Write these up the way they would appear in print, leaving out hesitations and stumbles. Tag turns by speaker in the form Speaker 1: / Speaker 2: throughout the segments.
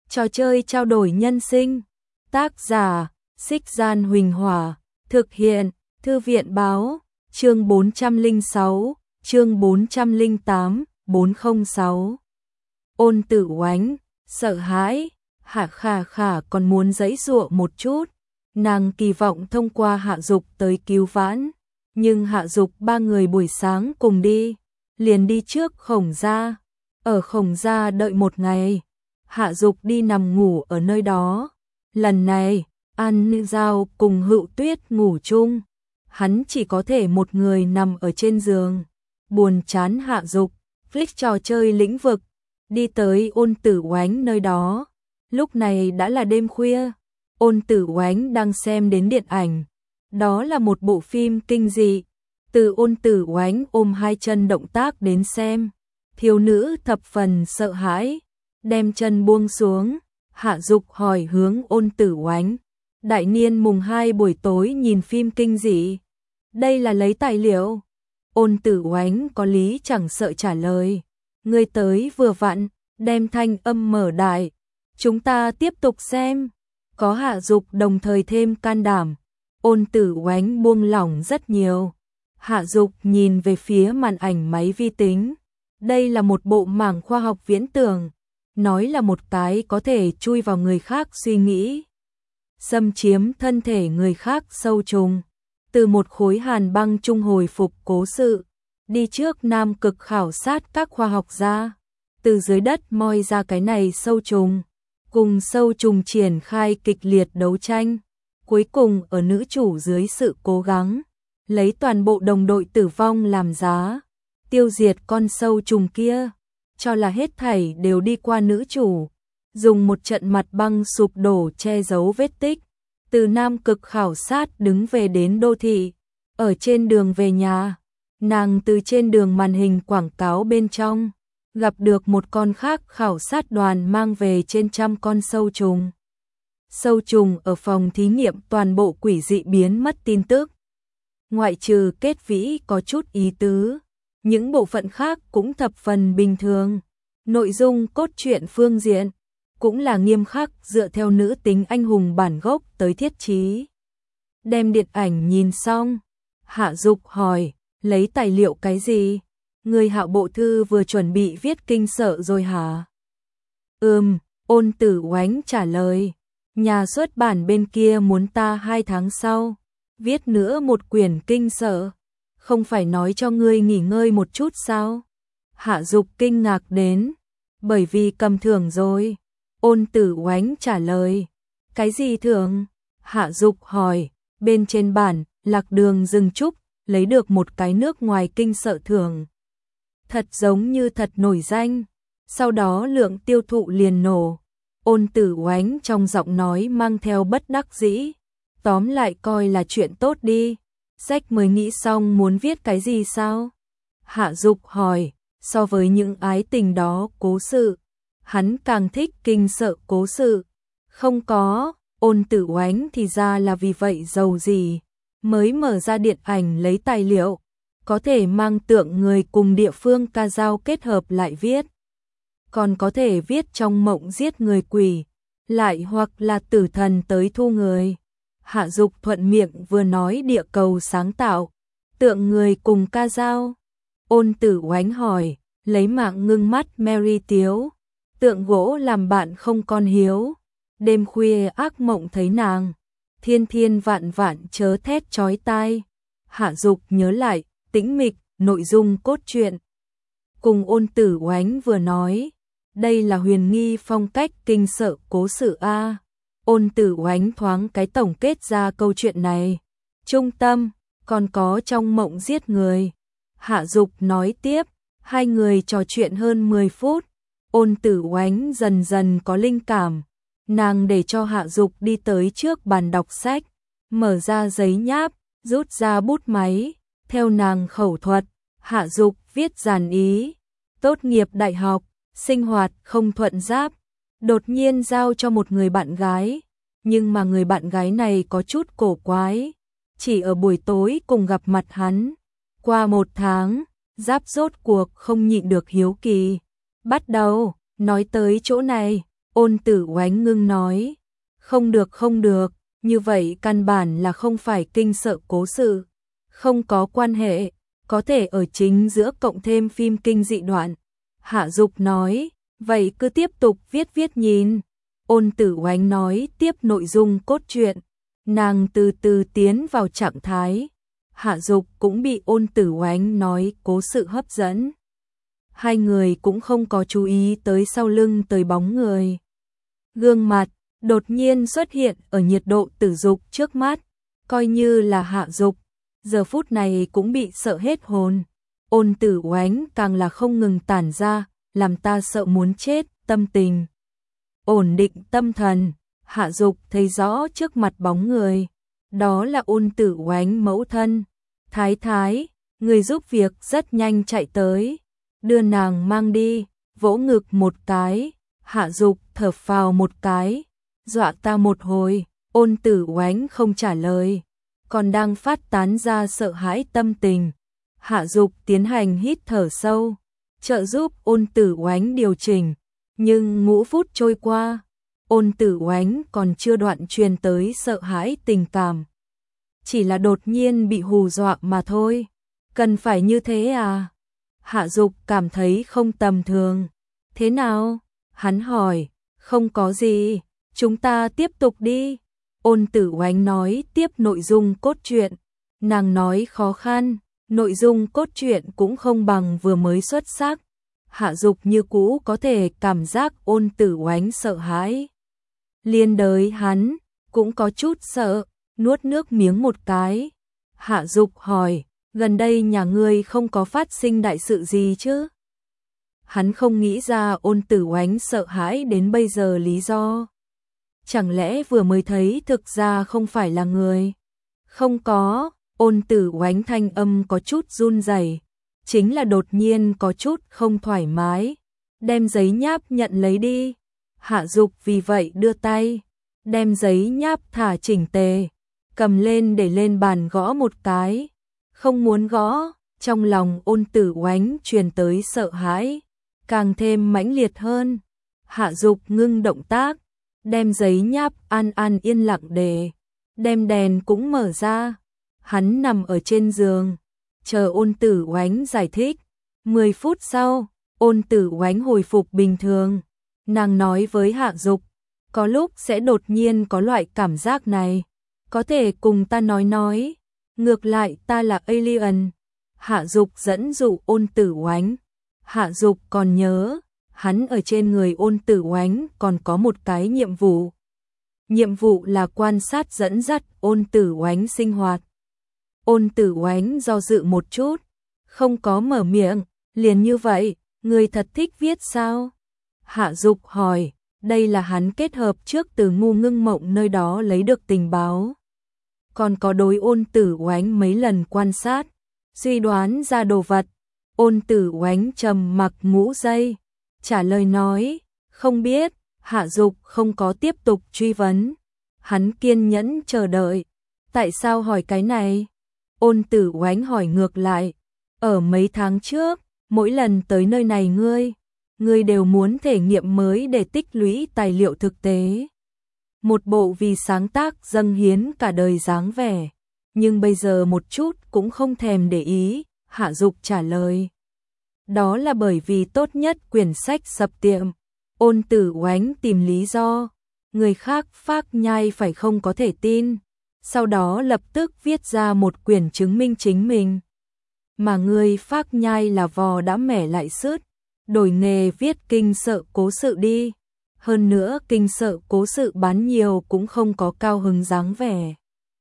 Speaker 1: Trò chơi trao đổi nhân sinh. Tác giả: Xích Gian Huỳnh Hỏa. Thực hiện: Thư viện Báo. Chương 406, chương 408, 406. Ôn Tử Oánh sợ hãi, Hạ Khả Khả còn muốn giãy giụa một chút. Nàng kỳ vọng thông qua Hạ Dục tới cứu vãn, nhưng Hạ Dục ba người buổi sáng cùng đi, liền đi trước Khổng gia. Ở Khổng gia đợi một ngày, Hạ Dục đi nằm ngủ ở nơi đó. Lần này, An Giao cùng Hữu Tuyết ngủ chung, hắn chỉ có thể một người nằm ở trên giường. Buồn chán Hạ Dục, flick trò chơi lĩnh vực, đi tới Ôn Tử Oánh nơi đó. Lúc này đã là đêm khuya, Ôn Tử Oánh đang xem đến điện ảnh. Đó là một bộ phim kinh dị. Từ Ôn Tử Oánh ôm hai chân động tác đến xem, thiếu nữ thập phần sợ hãi, đem chân buông xuống. Hạ Dục hỏi hướng Ôn Tử Oánh, đại niên mùng 2 buổi tối nhìn phim kinh dị, đây là lấy tài liệu? Ôn Tử Oánh có lý chẳng sợ trả lời, ngươi tới vừa vặn, đem thanh âm mở đại, chúng ta tiếp tục xem. Có Hạ Dục đồng thời thêm can đảm, Ôn Tử Oánh buông lỏng rất nhiều. Hạ Dục nhìn về phía màn ảnh máy vi tính, đây là một bộ mảng khoa học viễn tưởng, nói là một cái có thể chui vào người khác suy nghĩ, xâm chiếm thân thể người khác sâu trùng, từ một khối hàn băng trung hồi phục cố sự, đi trước Nam Cực khảo sát các khoa học gia, từ dưới đất moi ra cái này sâu trùng, cùng sâu trùng triển khai kịch liệt đấu tranh, cuối cùng ở nữ chủ dưới sự cố gắng, lấy toàn bộ đồng đội tử vong làm giá, tiêu diệt con sâu trùng kia, cho là hết thảy đều đi qua nữ chủ, dùng một trận mặt băng sụp đổ che giấu vết tích, từ Nam Cực khảo sát đứng về đến đô thị, ở trên đường về nhà, nàng từ trên đường màn hình quảng cáo bên trong, gặp được một con khác khảo sát đoàn mang về trên trăm con sâu trùng. Sâu trùng ở phòng thí nghiệm toàn bộ quỷ dị biến mất tin tức. Ngoại trừ kết vĩ có chút ý tứ, những bộ phận khác cũng thập phần bình thường. Nội dung cốt truyện phương diện cũng là nghiêm khắc dựa theo nữ tính anh hùng bản gốc tới thiết trí. Đem điện ảnh nhìn xong, Hạ Dục hỏi, lấy tài liệu cái gì? Người Hạo bộ thư vừa chuẩn bị viết kinh sợ rồi hả? Ôn Tử Oánh trả lời, nhà xuất bản bên kia muốn ta 2 tháng sau viết nữa một quyển kinh sợ, không phải nói cho ngươi nghỉ ngơi một chút sao? Hạ Dục kinh ngạc đến, bởi vì cầm thưởng rồi. Ôn Tử Oánh trả lời, cái gì thưởng? Hạ Dục hỏi, bên trên bản Lạc Đường Rừng Trúc lấy được một cái nước ngoài kinh sợ thưởng. Thật giống như thật nổi danh, sau đó lượng tiêu thụ liền nổ. Ôn Tử Oánh trong giọng nói mang theo bất đắc dĩ, tóm lại coi là chuyện tốt đi, sách mới nghĩ xong muốn viết cái gì sao? Hạ Dục hỏi, so với những ái tình đó cố sự, hắn càng thích kinh sợ cố sự. Không có, Ôn Tử Oánh thì ra là vì vậy giàu gì, mới mở ra điện ảnh lấy tài liệu, có thể mang tượng người cùng địa phương ca dao kết hợp lại viết. Còn có thể viết trong mộng giết người quỷ, lại hoặc là tử thần tới thu người. Hạ Dục thuận miệng vừa nói địa cầu sáng tạo, tượng người cùng ca dao. Ôn Tử Oánh hỏi, lấy mạng ngưng mắt Mary tiếu, tượng gỗ làm bạn không con hiếu, đêm khuya ác mộng thấy nàng, thiên thiên vạn vạn chớ thét chói tai. Hạ Dục nhớ lại, tĩnh mịch, nội dung cốt truyện. Cùng Ôn Tử Oánh vừa nói, đây là huyền nghi phong cách kinh sợ cố sự A. Ôn Tử Oánh thoáng cái tổng kết ra câu chuyện này. Trung tâm, còn có trong mộng giết người. Hạ Dục nói tiếp, hai người trò chuyện hơn 10 phút. Ôn Tử Oánh dần dần có linh cảm. Nàng để cho Hạ Dục đi tới trước bàn đọc sách, mở ra giấy nháp, rút ra bút máy. Theo nàng khẩu thuật, Hạ Dục viết dàn ý. Tốt nghiệp đại học, sinh hoạt không thuận giáp, đột nhiên giao cho một người bạn gái, nhưng mà người bạn gái này có chút cổ quái, chỉ ở buổi tối cùng gặp mặt hắn. Qua 1 tháng, Giáp rốt cuộc không nhịn được hiếu kỳ. Bắt đầu, nói tới chỗ này, Ôn Tử Oánh ngưng nói, không được, như vậy căn bản là không phải kinh sợ cố sự, không có quan hệ, có thể ở chính giữa cộng thêm phim kinh dị đoạn. Hạ Dục nói, vậy cứ tiếp tục viết nhìn. Ôn Tử Oánh nói tiếp nội dung cốt truyện, nàng từ từ tiến vào trạng thái. Hạ Dục cũng bị Ôn Tử Oánh nói cố sự hấp dẫn. Hai người cũng không có chú ý tới sau lưng tới bóng người. Gương mặt đột nhiên xuất hiện ở nhiệt độ Tử Dục trước mắt, coi như là Hạ Dục, giờ phút này cũng bị sợ hết hồn. Ôn Tử Oánh càng là không ngừng tản ra, làm ta sợ muốn chết, tâm tình. Ổn định tâm thần, Hạ Dục thấy rõ trước mặt bóng người, đó là Ôn Tử Oánh mẫu thân. Thái thái, người giúp việc rất nhanh chạy tới, đưa nàng mang đi, vỗ ngực một cái. Hạ Dục thở phào một cái, dọa ta một hồi. Ôn Tử Oánh không trả lời, còn đang phát tán ra sợ hãi tâm tình. Hạ Dục tiến hành hít thở sâu, trợ giúp Ôn Tử Oánh điều chỉnh, nhưng ngũ phút trôi qua, Ôn Tử Oánh còn chưa đoạn truyền tới sợ hãi tình cảm. Chỉ là đột nhiên bị hù dọa mà thôi. Cần phải như thế à? Hạ Dục cảm thấy không tầm thường. Thế nào? Hắn hỏi. Không có gì, chúng ta tiếp tục đi. Ôn Tử Oánh nói tiếp nội dung cốt truyện. Nàng nói khó khăn, nội dung cốt truyện cũng không bằng vừa mới xuất sắc. Hạ Dục như cũ có thể cảm giác Ôn Tử Oánh sợ hãi. Liên đới hắn cũng có chút sợ, nuốt nước miếng một cái. Hạ Dục hỏi, gần đây nhà ngươi không có phát sinh đại sự gì chứ? Hắn không nghĩ ra Ôn Tử Oánh sợ hãi đến bây giờ lý do. Chẳng lẽ vừa mới thấy thực ra không phải là người? Không có, Ôn Tử Oánh thanh âm có chút run rẩy, chính là đột nhiên có chút không thoải mái. Đem giấy nháp nhận lấy đi. Hạ Dục vì vậy đưa tay, đem giấy nháp thả chỉnh tề, cầm lên để lên bàn gõ một cái. Không muốn gõ, trong lòng Ôn Tử Oánh truyền tới sợ hãi, càng thêm mãnh liệt hơn. Hạ Dục ngưng động tác, đem giấy nháp an yên lặng để, đem đèn cũng mở ra. Hắn nằm ở trên giường, chờ Ôn Tử Oánh giải thích. 10 phút sau, Ôn Tử Oánh hồi phục bình thường. Nàng nói với Hạ Dục, có lúc sẽ đột nhiên có loại cảm giác này, có thể cùng ta nói, ngược lại ta là alien. Hạ Dục dẫn dụ Ôn Tử Oánh. Hạ Dục còn nhớ, hắn ở trên người Ôn Tử Oánh còn có một cái nhiệm vụ. Nhiệm vụ là quan sát dẫn dắt Ôn Tử Oánh sinh hoạt. Ôn Tử Oánh do dự một chút, không có mở miệng, liền như vậy, người thật thích viết sao? Hạ Dục hỏi, đây là hắn kết hợp trước từ Ngu Ngưng Mộng nơi đó lấy được tình báo. Còn có đối Ôn Tử Oánh mấy lần quan sát, suy đoán ra đồ vật. Ôn Tử Oánh trầm mặc ngũ giây, trả lời nói, không biết. Hạ Dục không có tiếp tục truy vấn, hắn kiên nhẫn chờ đợi. Tại sao hỏi cái này? Ôn Tử Oánh hỏi ngược lại, ở mấy tháng trước, mỗi lần tới nơi này ngươi đều muốn thể nghiệm mới để tích lũy tài liệu thực tế. Một bộ vì sáng tác dâng hiến cả đời dáng vẻ, nhưng bây giờ một chút cũng không thèm để ý. Hạ Dục trả lời, đó là bởi vì tốt nhất quyển sách sập tiệm. Ôn Tử Oánh tìm lý do, người khác phác nhai phải không có thể tin, sau đó lập tức viết ra một quyển chứng minh chính mình. Mà người phác nhai là vò đã mẻ lại sứt, đổi nghề viết kinh sợ cố sự đi. Hơn nữa kinh sợ cố sự bán nhiều cũng không có cao hứng dáng vẻ.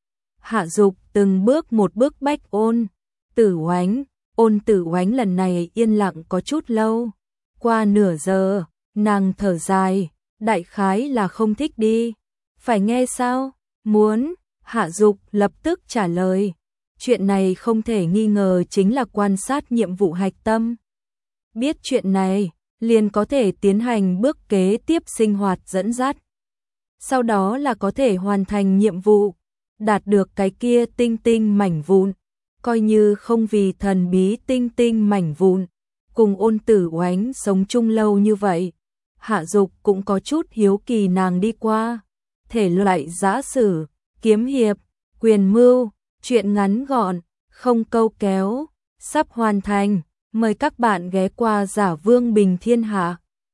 Speaker 1: Hạ Dục từng bước một bước bách Ôn Tử Oánh. Ôn Tử Oánh lần này yên lặng có chút lâu, qua nửa giờ, nàng thở dài, đại khái là không thích đi. Phải nghe sao? Muốn. Hạ Dục lập tức trả lời, chuyện này không thể nghi ngờ chính là quan sát nhiệm vụ hạch tâm. Biết chuyện này, liền có thể tiến hành bước kế tiếp sinh hoạt dẫn dắt. Sau đó là có thể hoàn thành nhiệm vụ, đạt được cái kia tinh tinh mảnh vụn. Coi như không vì thần bí tinh tinh mảnh vụn, cùng Ôn Tử Oánh sống chung lâu như vậy, Hạ Dục cũng có chút hiếu kỳ nàng đi qua. Thể loại giã sử, kiếm hiệp, quyền mưu, truyện ngắn gọn, không câu kéo, sắp hoàn thành. Mời các bạn ghé qua Giả Vương Bình Thiên Hạ.